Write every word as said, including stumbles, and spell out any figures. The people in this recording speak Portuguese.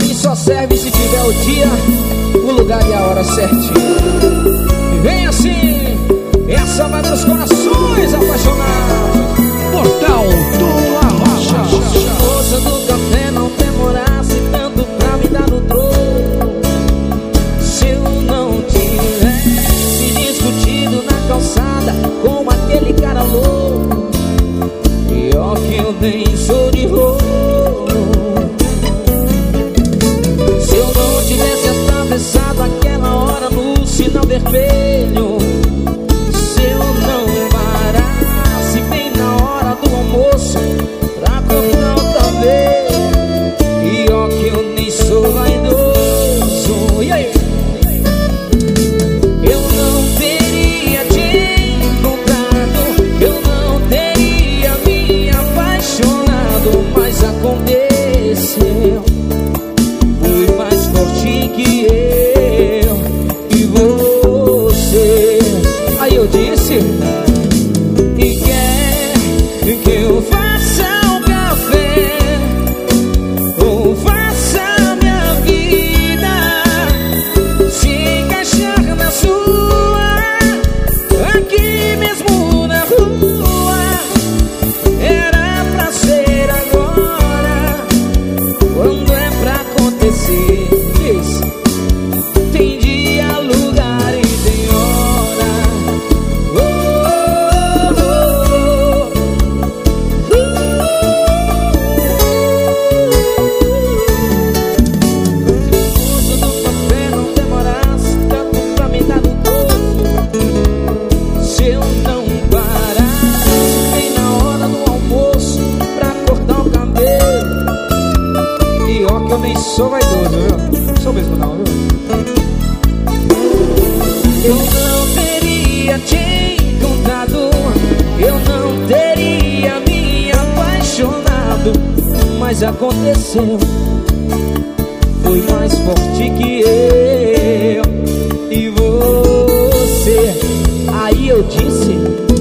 Assim só serve se tiver o dia, o lugar e a hora certinho. E vem assim, essa vai nos corações apaixonados. Portal do Arrocha. Moça do café, não demorasse tanto pra me dar o troco. Se eu não tivesse discutido na calçada com aquele cara louco, pior que eu nem sou de roubo. Se eu não tivesse atravessado aquela hora no sinal vermelho, se eu não parasse bem na hora do almoço pra comprar outra vez, pior que eu nem sou vaidoso. E aí? Eu não teria te encontrado, eu não teria me apaixonado, mas aconteceu. Fui mais forte que eu e você. Aí eu disse: e quer que eu faça o café ou faça a minha vida se encaixar na sua, aqui mesmo na rua. Era pra ser agora, quando é pra acontecer. Tem dia, lugar e tem hora. Oh, oh, oh. Se o moço do café não demorasse tanto pra me dar o topo, se eu não parasse bem na hora do almoço pra cortar o cabelo, pior que eu nem sou vaidoso, viu? Sou mesmo não, viu? Eu não teria te encontrado, eu não teria me apaixonado, mas aconteceu. Foi mais forte que eu e você. Aí eu disse: